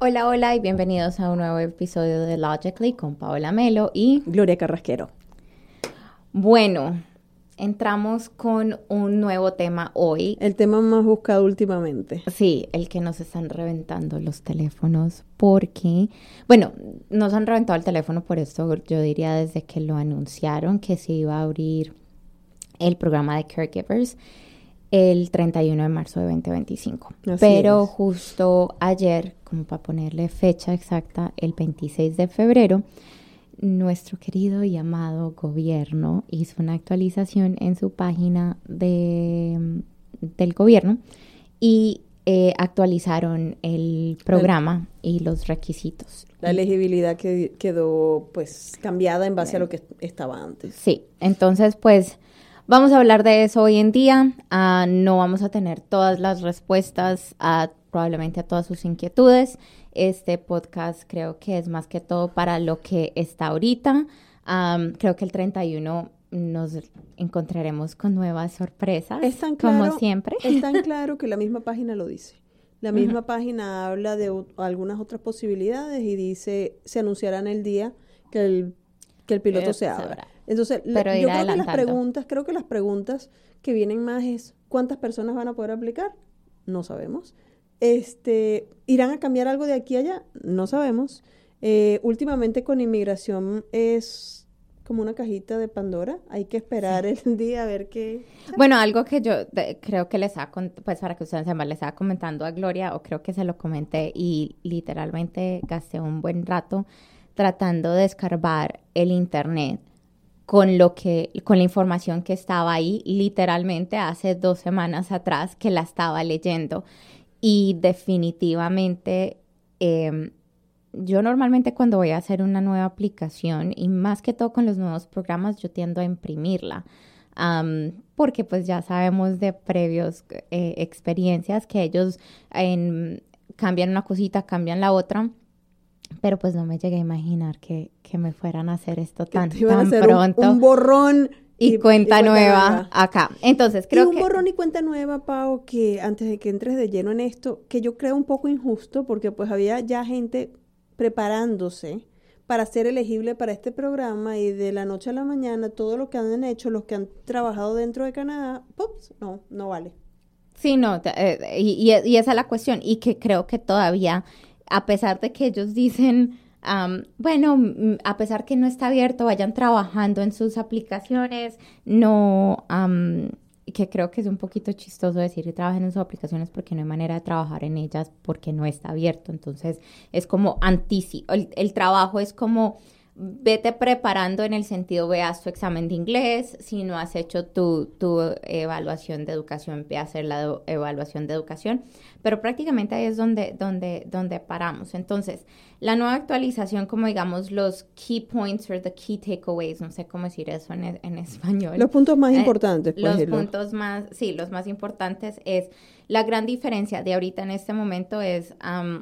Hola, hola y bienvenidos a un nuevo episodio de Logically con Paola Melo y Gloria Carrasquero. bueno, entramos con un nuevo tema hoy. El tema más buscado últimamente. Sí, el que nos están reventando los teléfonos porque, bueno, nos han reventado el teléfono por esto, yo diría desde que lo anunciaron que se iba a abrir el programa de Caregivers el 31 de marzo de 2025. Así Pero es. justo ayer, como para ponerle fecha exacta, el 26 de febrero, nuestro querido y amado gobierno hizo una actualización en su página del gobierno y actualizaron el programa y los requisitos. La elegibilidad quedó pues cambiada en base a lo que estaba antes. Sí, entonces pues vamos a hablar de eso hoy en día. No vamos a tener todas las respuestas probablemente a todas sus inquietudes. Este podcast creo que es más que todo para lo que está ahorita. Creo que el 31 nos encontraremos con nuevas sorpresas, Es tan claro, como siempre. es tan claro que la misma página lo dice. La misma página habla de algunas otras posibilidades y dice, se anunciará en el día que el piloto se abra. Entonces, yo creo que las preguntas que vienen más es, ¿cuántas personas van a poder aplicar? No sabemos. ¿Irán a cambiar algo de aquí a allá? No sabemos. Últimamente con inmigración es como una cajita de Pandora. Hay que esperar el día a ver qué. Bueno, algo que yo creo que pues para que ustedes sepan, le estaba comentando a Gloria, o creo que se lo comenté, y literalmente gasté un buen rato tratando de escarbar el internet con la información que estaba ahí, literalmente hace 2 semanas atrás que la estaba leyendo. Y definitivamente, yo normalmente cuando voy a hacer una nueva aplicación, y más que todo con los nuevos programas, yo tiendo a imprimirla. Porque pues ya sabemos de previos experiencias que ellos cambian una cosita, cambian la otra. Pero pues no me llegué a imaginar que me fueran a hacer esto tan pronto. Un borrón y cuenta nueva acá. Entonces creo que... un borrón y cuenta nueva, Pau, que antes de que entres de lleno en esto, que yo creo un poco injusto, porque pues había ya gente preparándose para ser elegible para este programa y de la noche a la mañana todo lo que han hecho, los que han trabajado dentro de Canadá, ¡pups! No vale. Sí, no, y esa es la cuestión, y que creo que todavía, a pesar de que ellos dicen, bueno, a pesar que no está abierto, vayan trabajando en sus aplicaciones, no, que creo que es un poquito chistoso decir que trabajen en sus aplicaciones porque no hay manera de trabajar en ellas porque no está abierto. Entonces, es como el trabajo es como... Vete preparando en el sentido, veas tu examen de inglés, si no has hecho tu evaluación de educación, ve a hacer la evaluación de educación, pero prácticamente ahí es donde paramos. Entonces, la nueva actualización, como digamos los key points o the key takeaways, no sé cómo decir eso en español. Los puntos más importantes. Puntos más, sí, los más importantes es, la gran diferencia de ahorita en este momento es,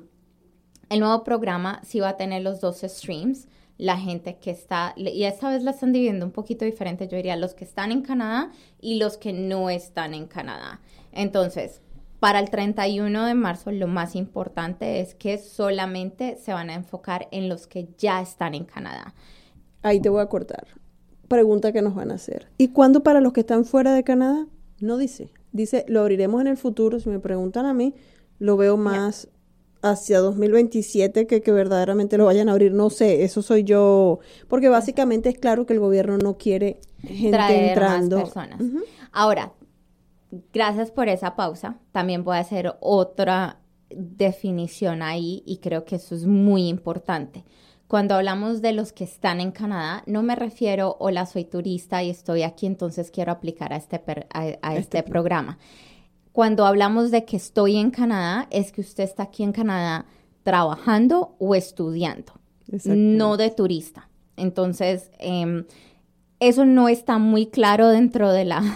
el nuevo programa sí va a tener los 12 streams. La gente que está, y esta vez la están dividiendo un poquito diferente, yo diría los que están en Canadá y los que no están en Canadá. Entonces, para el 31 de marzo lo más importante es que solamente se van a enfocar en los que ya están en Canadá. Ahí te voy a cortar. Pregunta que nos van a hacer. ¿Y cuándo para los que están fuera de Canadá? No dice. Dice, lo abriremos en el futuro. Si me preguntan a mí, lo veo más... hacia 2027 que verdaderamente lo vayan a abrir, no sé, eso soy yo, porque básicamente es claro que el gobierno no quiere gente traer entrando. Más personas. Ahora, gracias por esa pausa, también voy a hacer otra definición ahí y creo que eso es muy importante. Cuando hablamos de los que están en Canadá, no me refiero, hola, soy turista y estoy aquí, entonces quiero aplicar a este programa. Cuando hablamos de que estoy en Canadá, es que usted está aquí en Canadá trabajando o estudiando, no de turista. Entonces, eso no está muy claro dentro de la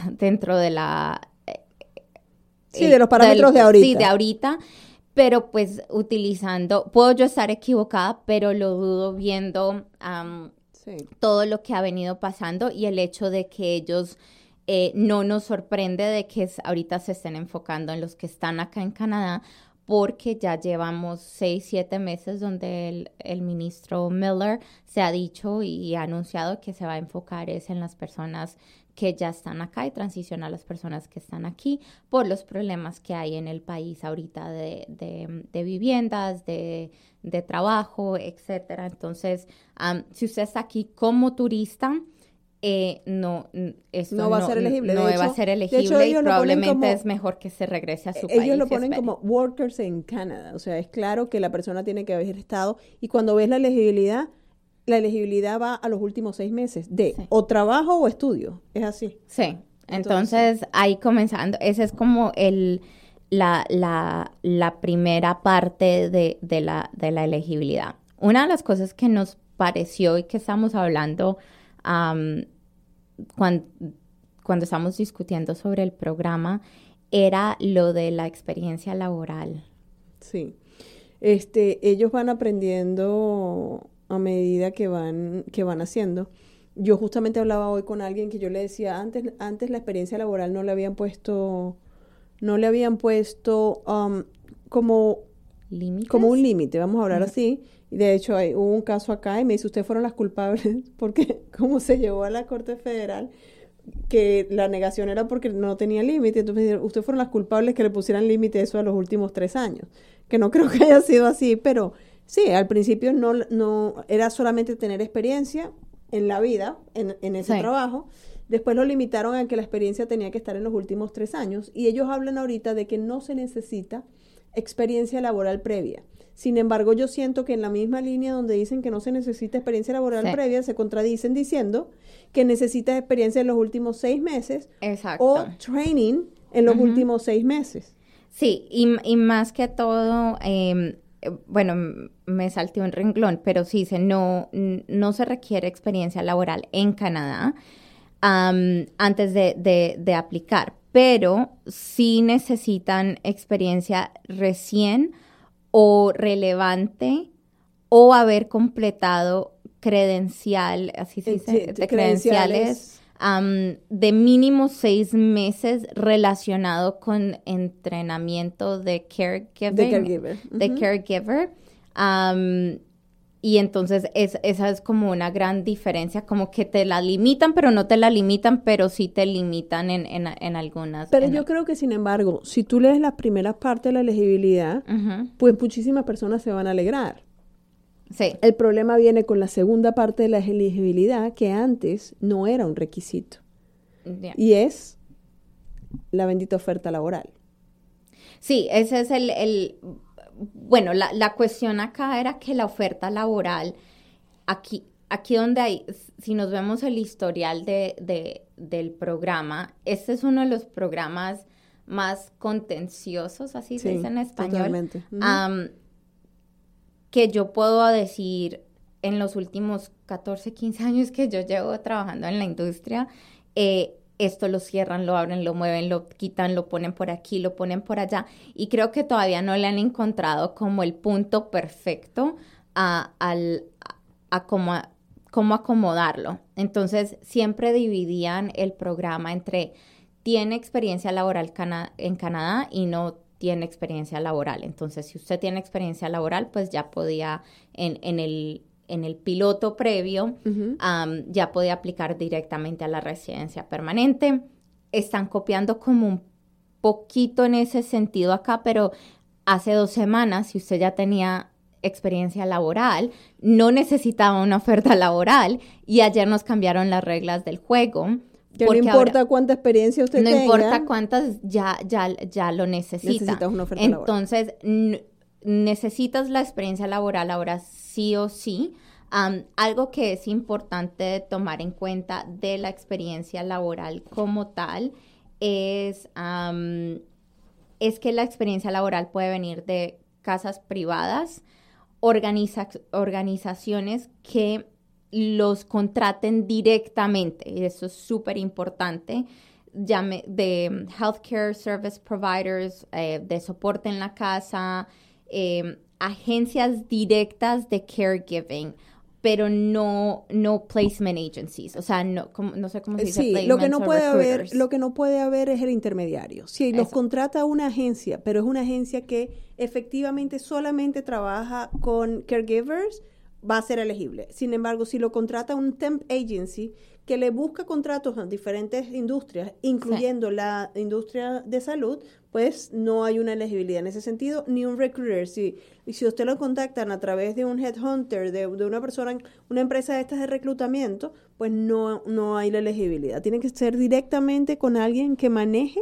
sí, de los parámetros de ahorita. Sí, de ahorita, pero pues utilizando, puedo yo estar equivocada, pero lo dudo viendo todo lo que ha venido pasando y el hecho de que ellos... no nos sorprende de que ahorita se estén enfocando en los que están acá en Canadá, porque ya llevamos 6, 7 meses donde el ministro Miller se ha dicho y ha anunciado que se va a enfocar es en las personas que ya están acá y transicionar a las personas que están aquí por los problemas que hay en el país ahorita de viviendas, de trabajo, etcétera. Entonces, si usted está aquí como turista, no va a ser elegible. No va a ser elegible y probablemente es mejor que se regrese a su país. Ellos lo ponen como workers en Canadá. O sea, es claro que la persona tiene que haber estado. Y cuando ves la elegibilidad va a los últimos 6 meses de o trabajo o estudio. Es así. Sí. Entonces ahí comenzando. Ese es como la primera parte de la elegibilidad. Una de las cosas que nos pareció y que estamos hablando cuando estamos discutiendo sobre el programa era lo de la experiencia laboral. Sí. Ellos van aprendiendo a medida que van haciendo. Yo justamente hablaba hoy con alguien que yo le decía, antes la experiencia laboral no le habían puesto como ¿límites? Como un límite, vamos a hablar así. Y de hecho hubo un caso acá y me dice, ustedes fueron las culpables porque como se llevó a la Corte Federal que la negación era porque no tenía límite, entonces ustedes fueron las culpables que le pusieran límite eso a los últimos 3 años, que no creo que haya sido así, pero sí, al principio no era solamente tener experiencia en la vida, en ese trabajo. Después lo limitaron a que la experiencia tenía que estar en los últimos 3 años y ellos hablan ahorita de que no se necesita experiencia laboral previa. Sin embargo, yo siento que en la misma línea donde dicen que no se necesita experiencia laboral previa, se contradicen diciendo que necesitas experiencia en los últimos 6 meses. Exacto. O training en los últimos 6 meses. Sí, y más que todo, bueno, me salté un renglón, pero sí dice, no se requiere experiencia laboral en Canadá antes de aplicar, pero sí necesitan experiencia recién o relevante o haber completado credencial, así se dice, de credenciales de mínimo 6 meses relacionado con entrenamiento de caregiver. Y entonces esa es como una gran diferencia, como que te la limitan, pero no te la limitan, pero sí te limitan en algunas. Pero yo creo que, sin embargo, si tú lees las primeras partes de la elegibilidad, pues muchísimas personas se van a alegrar. Sí. El problema viene con la segunda parte de la elegibilidad, que antes no era un requisito. Yeah. Y es la bendita oferta laboral. Sí, ese es bueno, la cuestión acá era que la oferta laboral, aquí donde hay, si nos vemos el historial del programa, este es uno de los programas más contenciosos, así se dice en español. Totalmente. Que yo puedo decir en los últimos 14, 15 años que yo llevo trabajando en la industria, esto lo cierran, lo abren, lo mueven, lo quitan, lo ponen por aquí, lo ponen por allá. Y creo que todavía no le han encontrado como el punto perfecto a cómo acomodarlo. Entonces, siempre dividían el programa entre tiene experiencia laboral en Canadá y no tiene experiencia laboral. Entonces, si usted tiene experiencia laboral, pues ya podía en el piloto previo, ya podía aplicar directamente a la residencia permanente. Están copiando como un poquito en ese sentido acá, pero hace 2 semanas, si usted ya tenía experiencia laboral, no necesitaba una oferta laboral y ayer nos cambiaron las reglas del juego. Que no importa ahora, cuánta experiencia usted tenga. No importa cuántas, ya lo necesita. Necesitas una oferta laboral. Entonces, necesitas la experiencia laboral ahora sí o sí. Algo que es importante tomar en cuenta de la experiencia laboral como tal es que la experiencia laboral puede venir de casas privadas, organizaciones que los contraten directamente, y eso es súper importante, de healthcare service providers, de soporte en la casa, agencias directas de caregiving, pero no placement agencies, o sea, no sé cómo se dice. Sí, lo que no puede haber es el intermediario. Si los contrata una agencia, pero es una agencia que efectivamente solamente trabaja con caregivers, va a ser elegible. Sin embargo, si lo contrata un temp agency que le busca contratos a diferentes industrias, incluyendo la industria de salud, pues no hay una elegibilidad en ese sentido, ni un recruiter. Si usted lo contactan a través de un headhunter, de una persona, una empresa de estas de reclutamiento, pues no hay la elegibilidad. Tiene que ser directamente con alguien que maneje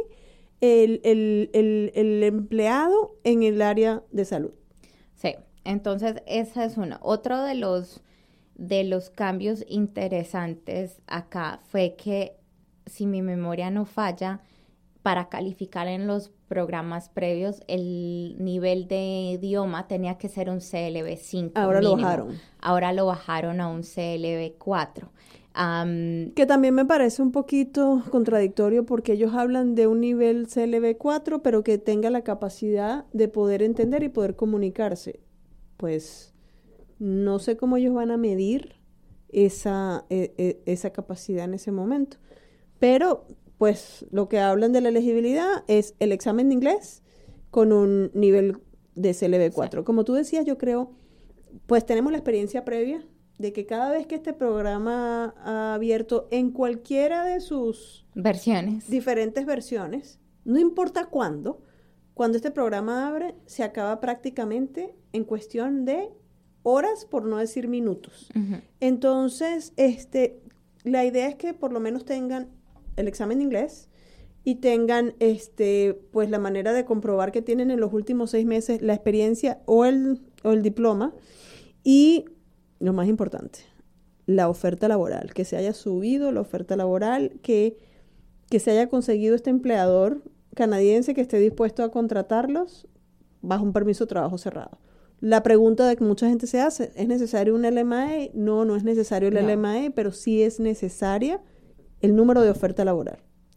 el empleado en el área de salud. Sí, entonces esa es una. Otro de los cambios interesantes acá fue que, si mi memoria no falla, para calificar en los programas previos, el nivel de idioma tenía que ser un CLB5 Ahora mínimo. Lo bajaron. Ahora lo bajaron a un CLB4. Que también me parece un poquito contradictorio porque ellos hablan de un nivel CLB4, pero que tenga la capacidad de poder entender y poder comunicarse. Pues no sé cómo ellos van a medir esa capacidad en ese momento. Pero pues lo que hablan de la elegibilidad es el examen de inglés con un nivel de CLB4. Sí. Como tú decías, yo creo, pues tenemos la experiencia previa de que cada vez que este programa ha abierto en cualquiera de sus diferentes versiones, no importa cuándo, cuando este programa abre, se acaba prácticamente en cuestión de horas, por no decir minutos. Uh-huh. Entonces, la idea es que por lo menos tengan el examen de inglés y tengan pues la manera de comprobar que tienen en los últimos 6 meses la experiencia o el diploma, y lo más importante, la oferta laboral, que se haya subido la oferta laboral, que se haya conseguido este empleador canadiense que esté dispuesto a contratarlos bajo un permiso de trabajo cerrado. La pregunta de que mucha gente se hace, ¿es necesario un LMA? No es necesario el LMA, pero sí es necesaria el número de oferta laboral.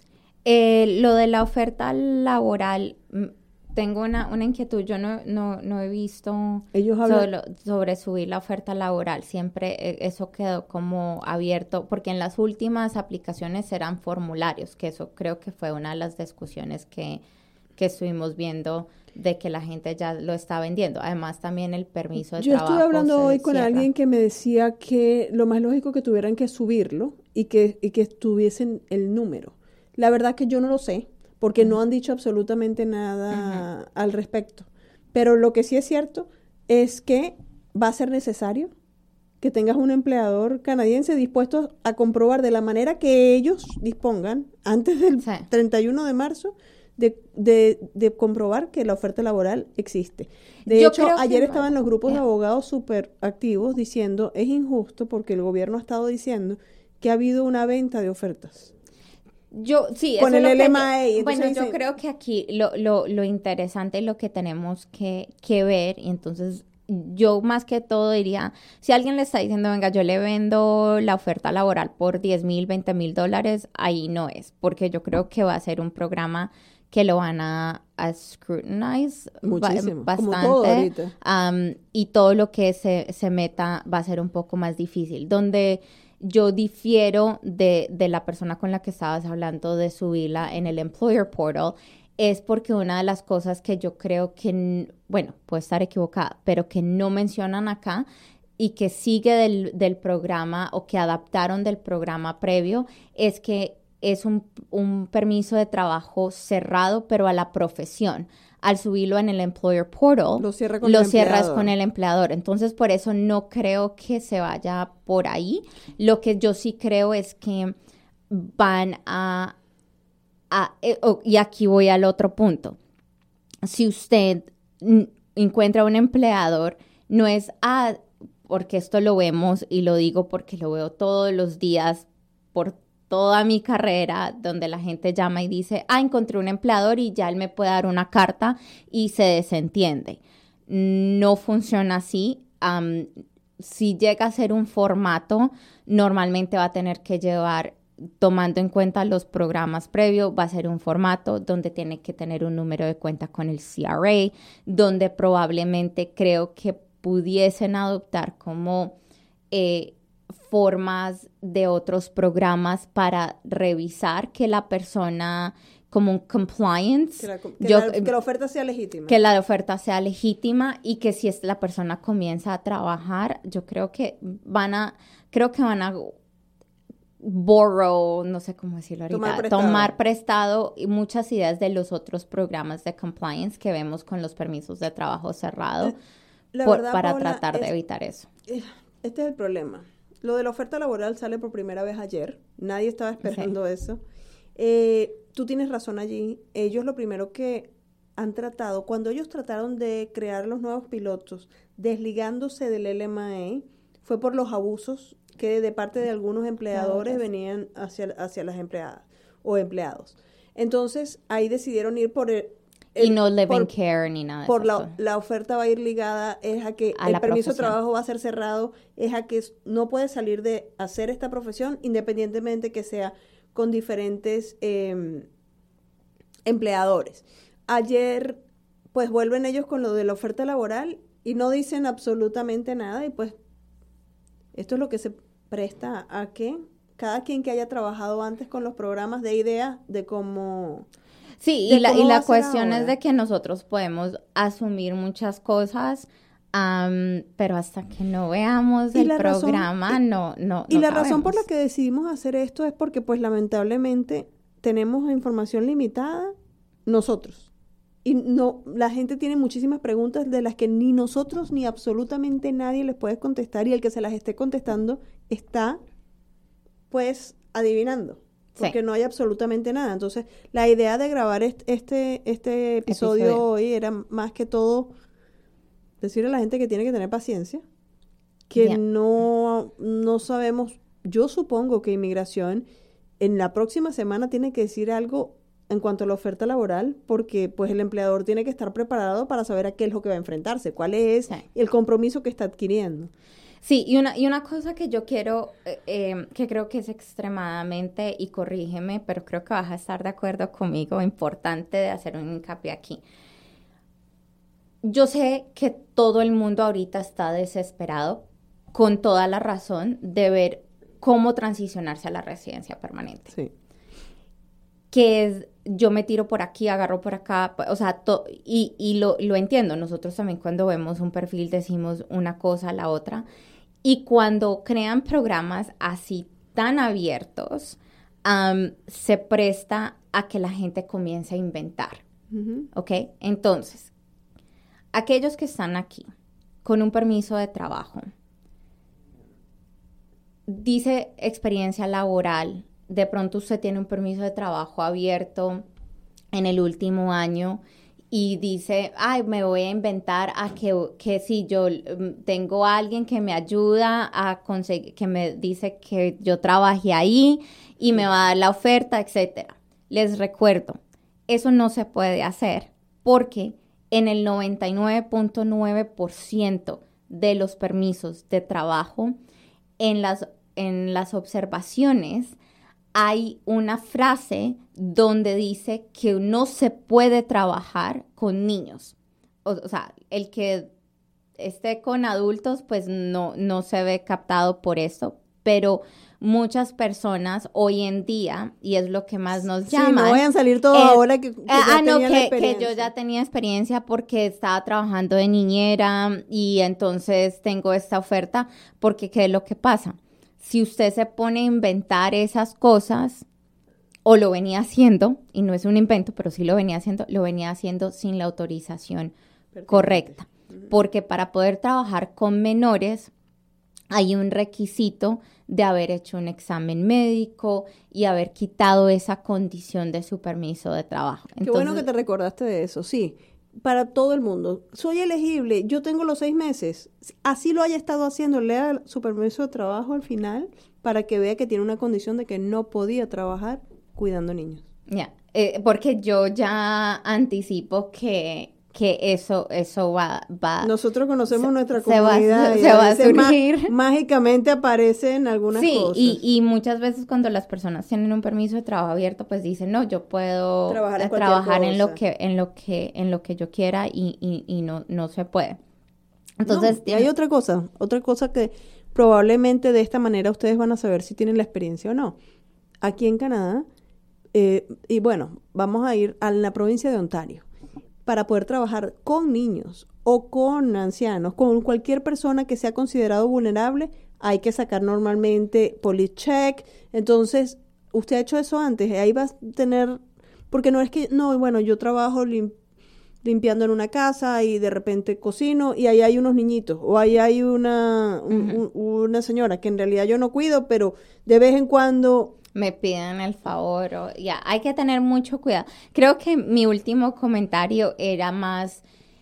Lo de la oferta laboral, tengo una inquietud. Yo no he visto sobre subir la oferta laboral. Siempre eso quedó como abierto, porque en las últimas aplicaciones eran formularios, que eso creo que fue una de las discusiones que estuvimos viendo, de que la gente ya lo está vendiendo. Además, también el permiso de trabajo. Yo estuve hablando hoy con alguien que me decía que lo más lógico que tuvieran que subirlo y que estuviesen el número. La verdad que yo no lo sé, porque no han dicho absolutamente nada al respecto. Pero lo que sí es cierto es que va a ser necesario que tengas un empleador canadiense dispuesto a comprobar de la manera que ellos dispongan antes del 31 de marzo de comprobar que la oferta laboral existe. De hecho, ayer estaban los grupos de abogados súper activos diciendo, es injusto porque el gobierno ha estado diciendo que ha habido una venta de ofertas. Con el LMA. Bueno, yo creo que aquí lo interesante es lo que tenemos que ver, y entonces yo más que todo diría, si alguien le está diciendo, venga, yo le vendo la oferta laboral por $10,000, $20,000, ahí no es, porque yo creo que va a ser un programa que lo van a scrutinize bastante, como todo ahorita. Y todo lo que se meta va a ser un poco más difícil. Donde yo difiero de la persona con la que estabas hablando de subirla en el Employer Portal, es porque una de las cosas que yo creo que, bueno, puedo estar equivocada, pero que no mencionan acá y que sigue del programa, o que adaptaron del programa previo, es que es un permiso de trabajo cerrado, pero a la profesión. Al subirlo en el Employer Portal, lo cierras con el empleador. Entonces, por eso no creo que se vaya por ahí. Lo que yo sí creo es que van y aquí voy al otro punto. Si usted encuentra un empleador, no es, porque esto lo vemos, y lo digo porque lo veo todos los días por toda mi carrera, donde la gente llama y dice, encontré un empleador y ya él me puede dar una carta, y se desentiende. No funciona así. Si llega a ser un formato, normalmente va a tener que llevar, tomando en cuenta los programas previos, va a ser un formato donde tiene que tener un número de cuenta con el CRA, donde probablemente creo que pudiesen adoptar como formas de otros programas para revisar que la persona, como un compliance. Que la oferta sea legítima. Que la oferta sea legítima y que si la persona comienza a trabajar, yo creo que van a borrow, no sé cómo decirlo ahorita, tomar prestado y muchas ideas de los otros programas de compliance que vemos con los permisos de trabajo cerrado para Paula, tratar de evitar eso. Este es el problema. Lo de la oferta laboral sale por primera vez ayer. Nadie estaba esperando eso. Tú tienes razón allí. Ellos lo primero que han tratado, cuando ellos trataron de crear los nuevos pilotos, desligándose del LMA, fue por los abusos que de parte de algunos empleadores venían hacia las empleadas o empleados. Entonces, ahí decidieron ir por y no live-in care ni nada de por eso. La oferta va a ir ligada es a que el permiso de trabajo va a ser cerrado, es a que no puedes salir de hacer esta profesión independientemente que sea con diferentes empleadores. Ayer, pues vuelven ellos con lo de la oferta laboral y no dicen absolutamente nada y pues esto es lo que se presta a que cada quien que haya trabajado antes con los programas dé idea de cómo... Sí, y la cuestión es de que nosotros podemos asumir muchas cosas, pero hasta que no veamos el programa, no Y la razón por la que decidimos hacer esto es porque, pues, lamentablemente, tenemos información limitada nosotros. Y la gente tiene muchísimas preguntas de las que ni nosotros ni absolutamente nadie les puede contestar, y el que se las esté contestando está, pues, adivinando. Porque no hay absolutamente nada. Entonces, la idea de grabar este episodio hoy era más que todo decirle a la gente que tiene que tener paciencia, que no sabemos. Yo supongo que inmigración en la próxima semana tiene que decir algo en cuanto a la oferta laboral, porque pues el empleador tiene que estar preparado para saber a qué es lo que va a enfrentarse, cuál es el compromiso que está adquiriendo. Sí, y una cosa que yo quiero, que creo que es extremadamente, y corrígeme, pero creo que vas a estar de acuerdo conmigo, importante de hacer un hincapié aquí. Yo sé que todo el mundo ahorita está desesperado, con toda la razón, de ver cómo transicionarse a la residencia permanente. Sí. Que es, yo me tiro por aquí, agarro por acá, o sea, y lo entiendo. Nosotros también cuando vemos un perfil decimos una cosa a la otra. Y cuando crean programas así tan abiertos, se presta a que la gente comience a inventar, ¿ok? Entonces, aquellos que están aquí con un permiso de trabajo, dice experiencia laboral, de pronto usted tiene un permiso de trabajo abierto en el último año y dice, ay, me voy a inventar a que si yo tengo a alguien que me ayuda a conseguir, que me dice que yo trabajé ahí y me va a dar la oferta, etcétera. Les recuerdo, eso no se puede hacer porque en el 99.9% de los permisos de trabajo, en las observaciones, hay una frase donde dice que no se puede trabajar con niños. O sea, el que esté con adultos, pues no se ve captado por eso. Pero muchas personas hoy en día, y es lo que más nos llaman. Sí, no vayan a salir todos ahora que yo ya tenía experiencia porque estaba trabajando de niñera y entonces tengo esta oferta. Porque, ¿qué es lo que pasa? Si usted se pone a inventar esas cosas, o lo venía haciendo, y no es un invento, pero sí lo venía haciendo sin la autorización correcta. Porque para poder trabajar con menores, hay un requisito de haber hecho un examen médico y haber quitado esa condición de su permiso de trabajo. Entonces, qué bueno que te recordaste de eso, sí. Para todo el mundo. Soy elegible, yo tengo los 6 meses. Así lo haya estado haciendo, lea su permiso de trabajo al final para que vea que tiene una condición de que no podía trabajar cuidando niños. Ya, porque yo ya anticipo que eso va... Nosotros conocemos nuestra comunidad. Se va a surgir. Mágicamente aparecen algunas cosas. Sí, y muchas veces cuando las personas tienen un permiso de trabajo abierto, pues dicen, no, yo puedo trabajar en lo que yo quiera y no se puede. Entonces, y hay otra cosa que probablemente de esta manera ustedes van a saber si tienen la experiencia o no. Aquí en Canadá, y bueno, vamos a ir a la provincia de Ontario, para poder trabajar con niños o con ancianos, con cualquier persona que sea considerado vulnerable, hay que sacar normalmente police check. Entonces, usted ha hecho eso antes, ahí va a tener, porque no es que, no, bueno, yo trabajo limpiando en una casa y de repente cocino y ahí hay unos niñitos o ahí hay una señora que en realidad yo no cuido, pero de vez en cuando me piden el favor. Ya, hay que tener mucho cuidado. Creo que mi último comentario era más,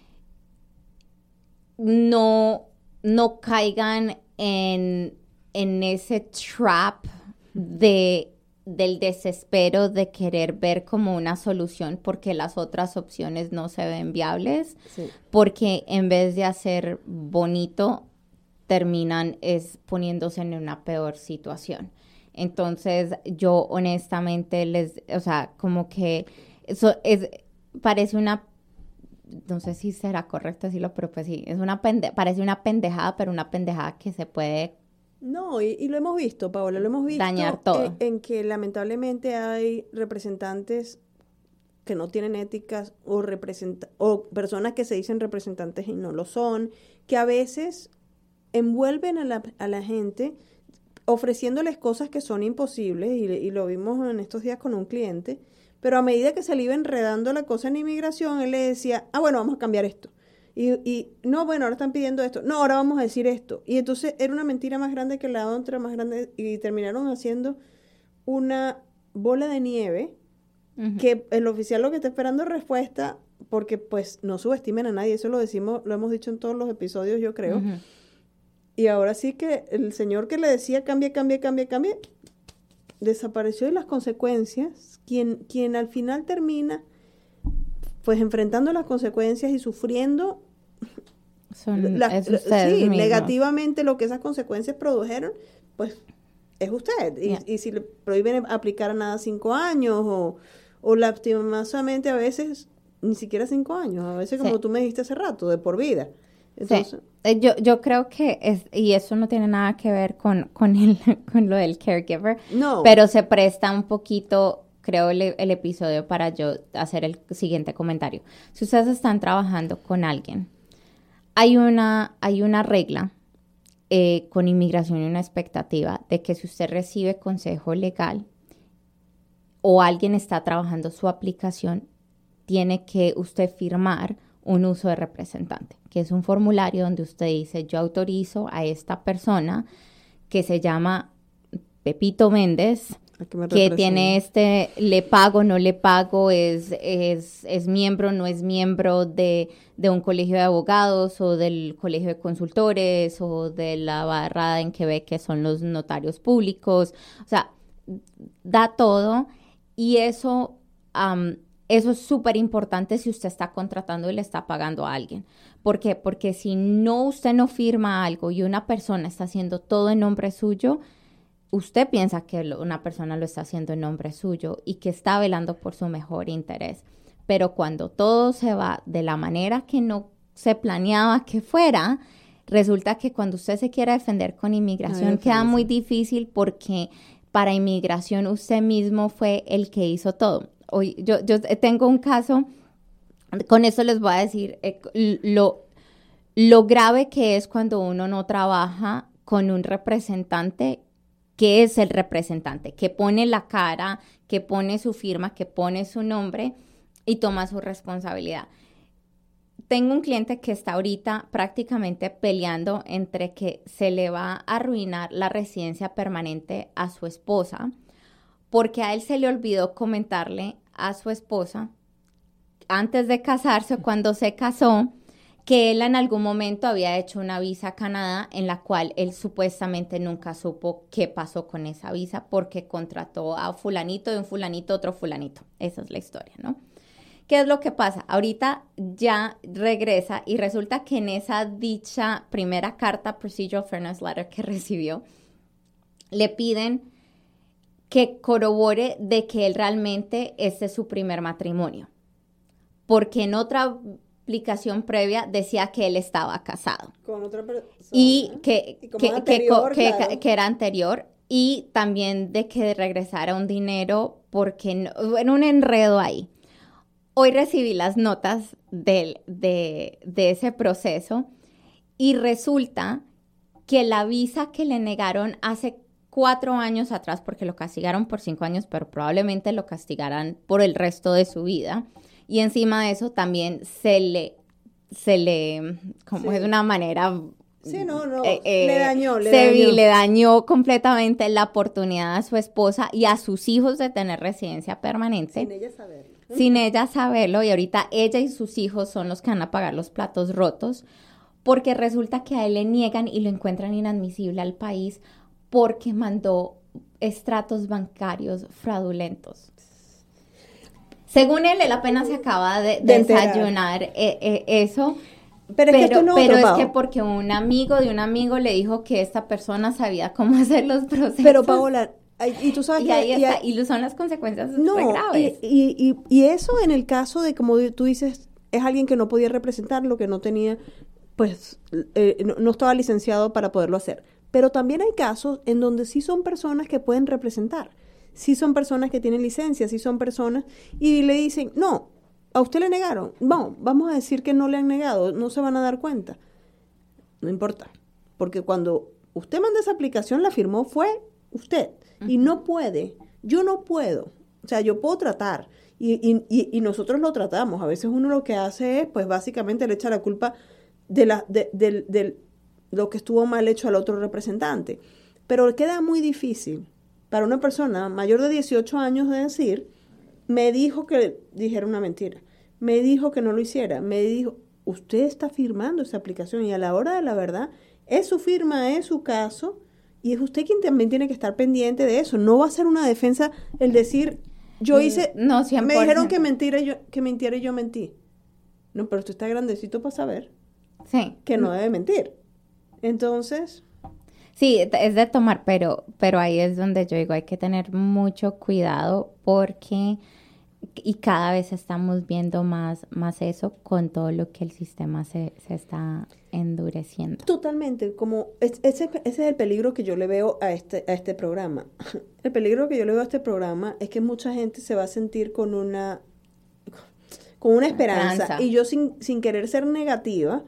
no caigan en ese trap del desespero de querer ver como una solución porque las otras opciones no se ven viables, sí. Porque en vez de hacer bonito, terminan poniéndose en una peor situación. Entonces, yo honestamente o sea, como que eso parece una, no sé si será correcto decirlo, pero pues sí, parece una pendejada, pero una pendejada que se puede... No, y lo hemos visto, Paola, lo hemos visto. Dañar todo. En que lamentablemente hay representantes que no tienen éticas o personas que se dicen representantes y no lo son, que a veces envuelven a la gente ofreciéndoles cosas que son imposibles, y lo vimos en estos días con un cliente, pero a medida que se le iba enredando la cosa en inmigración, él le decía, bueno, vamos a cambiar esto. Y no, bueno, ahora están pidiendo esto. No, ahora vamos a decir esto. Y entonces era una mentira más grande que la otra, más grande, y terminaron haciendo una bola de nieve, uh-huh, que el oficial lo que está esperando es respuesta, porque pues no subestimen a nadie, eso lo hemos dicho en todos los episodios, yo creo. Uh-huh. Y ahora sí que el señor que le decía cambie, desapareció, y las consecuencias, quien al final termina pues enfrentando las consecuencias y sufriendo negativamente lo que esas consecuencias produjeron, pues es usted. Yeah. Y si le prohíben aplicar a nada 5 años o lastimosamente a veces ni siquiera 5 años, a veces como tú me dijiste hace rato, de por vida. Entonces, sí. Yo creo que y eso no tiene nada que ver con lo del caregiver, no, pero se presta un poquito, creo, el episodio para yo hacer el siguiente comentario. Si ustedes están trabajando con alguien, hay una regla con inmigración y una expectativa de que si usted recibe consejo legal o alguien está trabajando su aplicación, tiene que usted firmar un uso de representante, que es un formulario donde usted dice, yo autorizo a esta persona que se llama Pepito Méndez, que tiene le pago, no le pago, es miembro, no es miembro de un colegio de abogados o del colegio de consultores o de la barra en Quebec, que son los notarios públicos. O sea, da todo, y eso es súper importante si usted está contratando y le está pagando a alguien. ¿Por qué? Porque si usted no firma algo y una persona está haciendo todo en nombre suyo, usted piensa que una persona lo está haciendo en nombre suyo y que está velando por su mejor interés. Pero cuando todo se va de la manera que no se planeaba que fuera, resulta que cuando usted se quiere defender con inmigración queda muy difícil, porque para inmigración usted mismo fue el que hizo todo. Hoy, yo tengo un caso, con eso les voy a decir lo grave que es cuando uno no trabaja con un representante que es el representante, que pone la cara, que pone su firma, que pone su nombre y toma su responsabilidad. Tengo un cliente que está ahorita prácticamente peleando entre que se le va a arruinar la residencia permanente a su esposa, porque a él se le olvidó comentarle a su esposa antes de casarse o cuando se casó, que él en algún momento había hecho una visa a Canadá en la cual él supuestamente nunca supo qué pasó con esa visa, porque contrató a fulanito, de un fulanito, otro fulanito. Esa es la historia, ¿no? ¿Qué es lo que pasa? Ahorita ya regresa y resulta que en esa dicha primera carta, Procedural Fairness Letter, que recibió, le piden que corrobore de que él realmente este es su primer matrimonio. Porque en otra aplicación previa decía que él estaba casado. Con otra persona. Y que era anterior. Y también de que regresara un dinero porque en un enredo ahí. Hoy recibí las notas de ese proceso y resulta que la visa que le negaron hace 4 años atrás, porque lo castigaron por 5 años, pero probablemente lo castigarán por el resto de su vida. Y encima de eso también se le como es una manera... Sí, le dañó completamente la oportunidad a su esposa y a sus hijos de tener residencia permanente. Sin ella saberlo, y ahorita ella y sus hijos son los que van a pagar los platos rotos, porque resulta que a él le niegan y lo encuentran inadmisible al país porque mandó extractos bancarios fraudulentos. Según él apenas se acaba de desayunar eso. Pero es que porque un amigo de un amigo le dijo que esta persona sabía cómo hacer los procesos. Pero Paola, y tú sabes y son las consecuencias graves. Y eso en el caso de, como tú dices, es alguien que no podía representarlo, que no tenía, pues, no estaba licenciado para poderlo hacer. Pero también hay casos en donde sí son personas que pueden representar, sí son personas que tienen licencia, sí son personas, y le dicen, no, ¿a usted le negaron? No, vamos a decir que no le han negado, no se van a dar cuenta. No importa, porque cuando usted manda esa aplicación, la firmó fue usted. Uh-huh. Y no puede, yo no puedo. O sea, yo puedo tratar, y nosotros lo tratamos. A veces uno lo que hace es, pues básicamente le echa la culpa de lo que estuvo mal hecho al otro representante. Pero queda muy difícil para una persona mayor de 18 años de decir... Me dijo que dijera una mentira. Me dijo que no lo hiciera. Me dijo, usted está firmando esa aplicación y a la hora de la verdad es su firma, es su caso y es usted quien también tiene que estar pendiente de eso. No va a ser una defensa el decir, yo hice, no, 100%. Me dijeron que mintiera y yo mentí. No, pero usted está grandecito para saber que no debe mentir. Entonces... Sí, es de tomar, pero ahí es donde yo digo, hay que tener mucho cuidado porque, y cada vez estamos viendo más eso con todo lo que el sistema se está endureciendo. Totalmente, como ese es el peligro que yo le veo a este programa. El peligro que yo le veo a este programa es que mucha gente se va a sentir con una esperanza. Y yo sin querer ser negativa,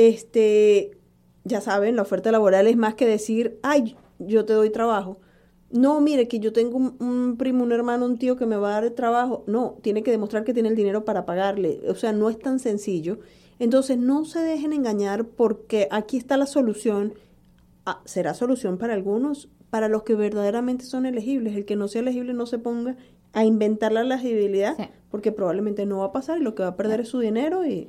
ya saben, la oferta laboral es más que decir, ay, yo te doy trabajo. No, mire, que yo tengo un primo, un hermano, un tío que me va a dar el trabajo. No, tiene que demostrar que tiene el dinero para pagarle. O sea, no es tan sencillo. Entonces, no se dejen engañar porque aquí está la solución. Será solución para algunos, para los que verdaderamente son elegibles. El que no sea elegible no se ponga a inventar la elegibilidad, porque probablemente no va a pasar y lo que va a perder es su dinero. Y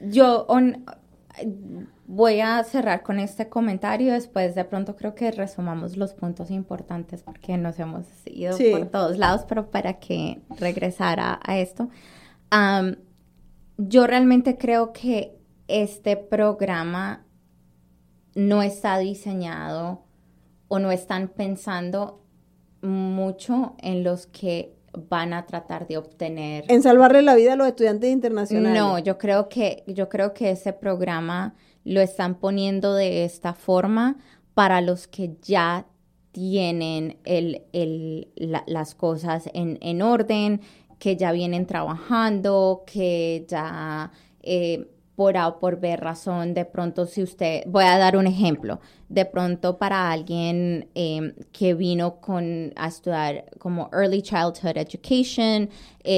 voy a cerrar con este comentario. Después de pronto creo que resumamos los puntos importantes porque nos hemos ido por todos lados, pero para que regresara a esto. Yo realmente creo que este programa no está diseñado o no están pensando mucho en los que van a tratar de obtener... En salvarle la vida a los estudiantes internacionales. No, yo creo que ese programa lo están poniendo de esta forma para los que ya tienen las cosas en orden, que ya vienen trabajando, que ya por A o por B razón, de pronto si usted, voy a dar un ejemplo, de pronto para alguien que vino a estudiar como Early Childhood Education,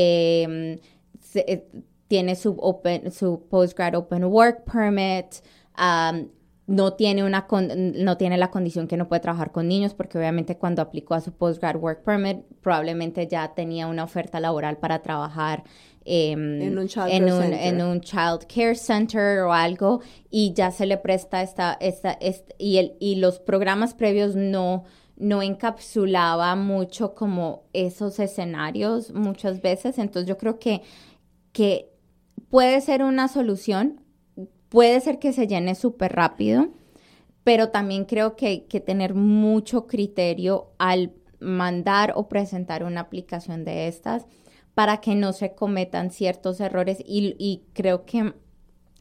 tiene su Postgrad Open Work Permit, no tiene la condición que no puede trabajar con niños, porque obviamente cuando aplicó a su Postgrad Work Permit probablemente ya tenía una oferta laboral para trabajar en un child care center o algo, y ya se le presta y los programas previos no encapsulaba mucho como esos escenarios muchas veces. Entonces yo creo que puede ser una solución, puede ser que se llene súper rápido, pero también creo que hay que tener mucho criterio al mandar o presentar una aplicación de estas para que no se cometan ciertos errores, y creo que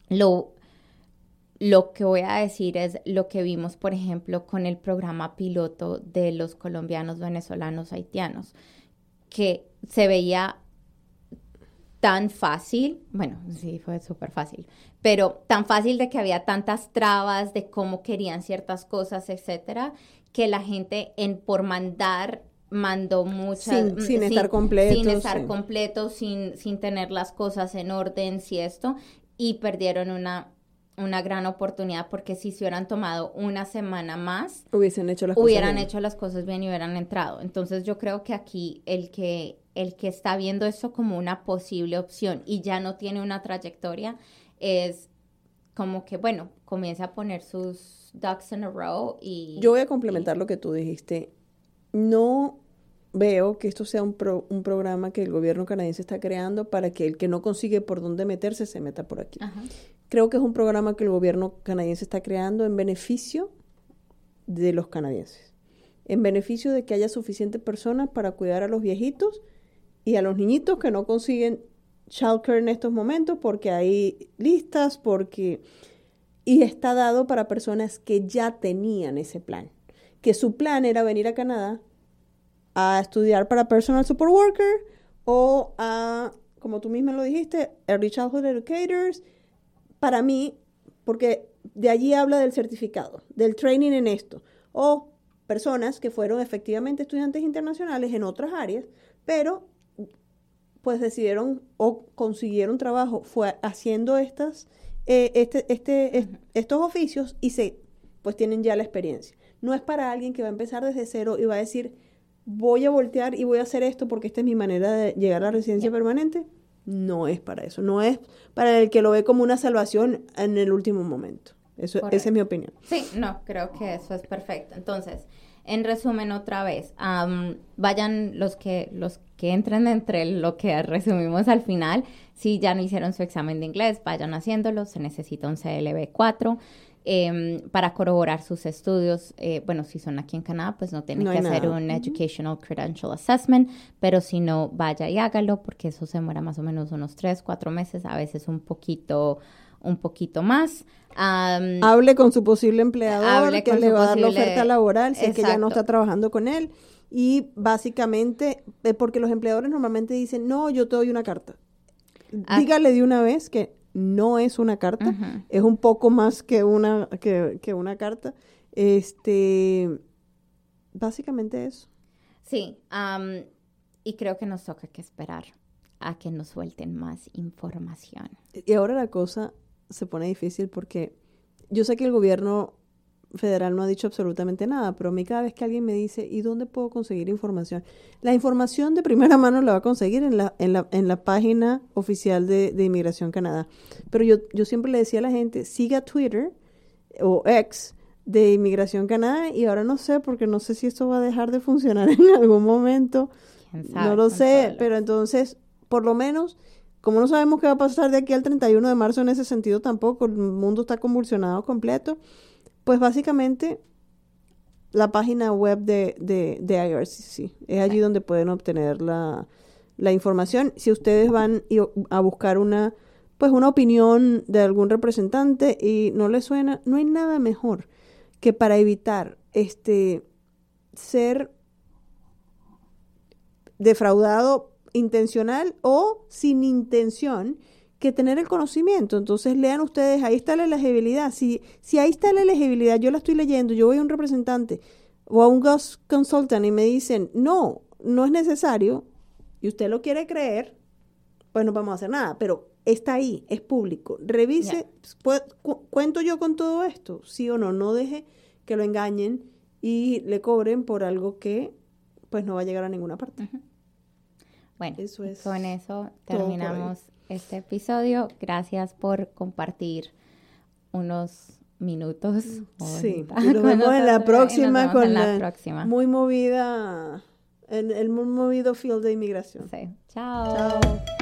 Lo que voy a decir es lo que vimos, por ejemplo, con el programa piloto de los colombianos, venezolanos, haitianos, que se veía tan fácil, bueno, sí, fue súper fácil, pero tan fácil de que había tantas trabas de cómo querían ciertas cosas, etcétera, que la gente por mandó muchas... Sin estar completo. Sin estar completo, sin tener las cosas en orden, si esto, y perdieron una gran oportunidad, porque si se hubieran tomado una semana más, hubieran hecho las cosas bien y hubieran entrado. Entonces yo creo que aquí el que está viendo esto como una posible opción y ya no tiene una trayectoria, es como que, bueno, comienza a poner sus ducks in a row y... Yo voy a complementar lo que tú dijiste. No veo que esto sea un programa que el gobierno canadiense está creando para que el que no consigue por dónde meterse se meta por aquí. Ajá. Creo que es un programa que el gobierno canadiense está creando en beneficio de los canadienses, en beneficio de que haya suficientes personas para cuidar a los viejitos y a los niñitos que no consiguen childcare en estos momentos porque hay listas, y está dado para personas que ya tenían ese plan, que su plan era venir a Canadá a estudiar para Personal Support Worker o a, como tú misma lo dijiste, Early Childhood Educators. Para mí, porque de allí habla del certificado, del training en esto, o personas que fueron efectivamente estudiantes internacionales en otras áreas, pero pues decidieron o consiguieron trabajo haciendo estos oficios y pues tienen ya la experiencia. No es para alguien que va a empezar desde cero y va a decir, voy a voltear y voy a hacer esto porque esta es mi manera de llegar a la residencia permanente. No es para eso. No es para el que lo ve como una salvación en el último momento. Esa es mi opinión. Sí, no, creo que eso es perfecto. Entonces, en resumen, otra vez, vayan los que entren entre lo que resumimos al final. Si ya no hicieron su examen de inglés, vayan haciéndolo. Se necesita un CLB4 para corroborar sus estudios. Bueno, si son aquí en Canadá, pues no tienen que hacer un Educational Credential Assessment, pero si no, vaya y hágalo, porque eso se demora más o menos unos 3-4 meses, a veces un poquito más. Hable con su posible empleador que le va a dar la oferta laboral si es que ya no está trabajando con él. Y básicamente, porque los empleadores normalmente dicen, no, yo te doy una carta. Dígale de una vez que no es una carta, es un poco más que una carta. Básicamente eso. Sí, y creo que nos toca que esperar a que nos suelten más información. Y ahora la cosa se pone difícil porque yo sé que el gobierno federal no ha dicho absolutamente nada, pero a mí cada vez que alguien me dice, ¿y dónde puedo conseguir información? La información de primera mano la va a conseguir en la página oficial de Inmigración Canadá. Pero yo siempre le decía a la gente, siga Twitter o X de Inmigración Canadá, y ahora no sé, porque no sé si esto va a dejar de funcionar en algún momento. ¿Quién sabe? No lo sé, pero entonces, por lo menos, como no sabemos qué va a pasar de aquí al 31 de marzo en ese sentido tampoco, el mundo está convulsionado completo, pues básicamente la página web de IRCC es allí donde pueden obtener la información. Si ustedes van a buscar una opinión de algún representante y no les suena, no hay nada mejor que para evitar ser defraudado intencional o sin intención, que tener el conocimiento. Entonces lean ustedes, ahí está la elegibilidad. Si ahí está la elegibilidad, yo la estoy leyendo, yo voy a un representante o a un Ghost Consultant y me dicen, no es necesario, y usted lo quiere creer, pues no vamos a hacer nada, pero está ahí, es público. Revise, ¿cuento yo con todo esto? ¿Sí o no? No deje que lo engañen y le cobren por algo que pues no va a llegar a ninguna parte. Bueno, con eso terminamos este episodio. Gracias por compartir unos minutos. Sí, nos vemos en la próxima con la próxima. Muy movida, en el muy movido field de inmigración. Sí. Chao.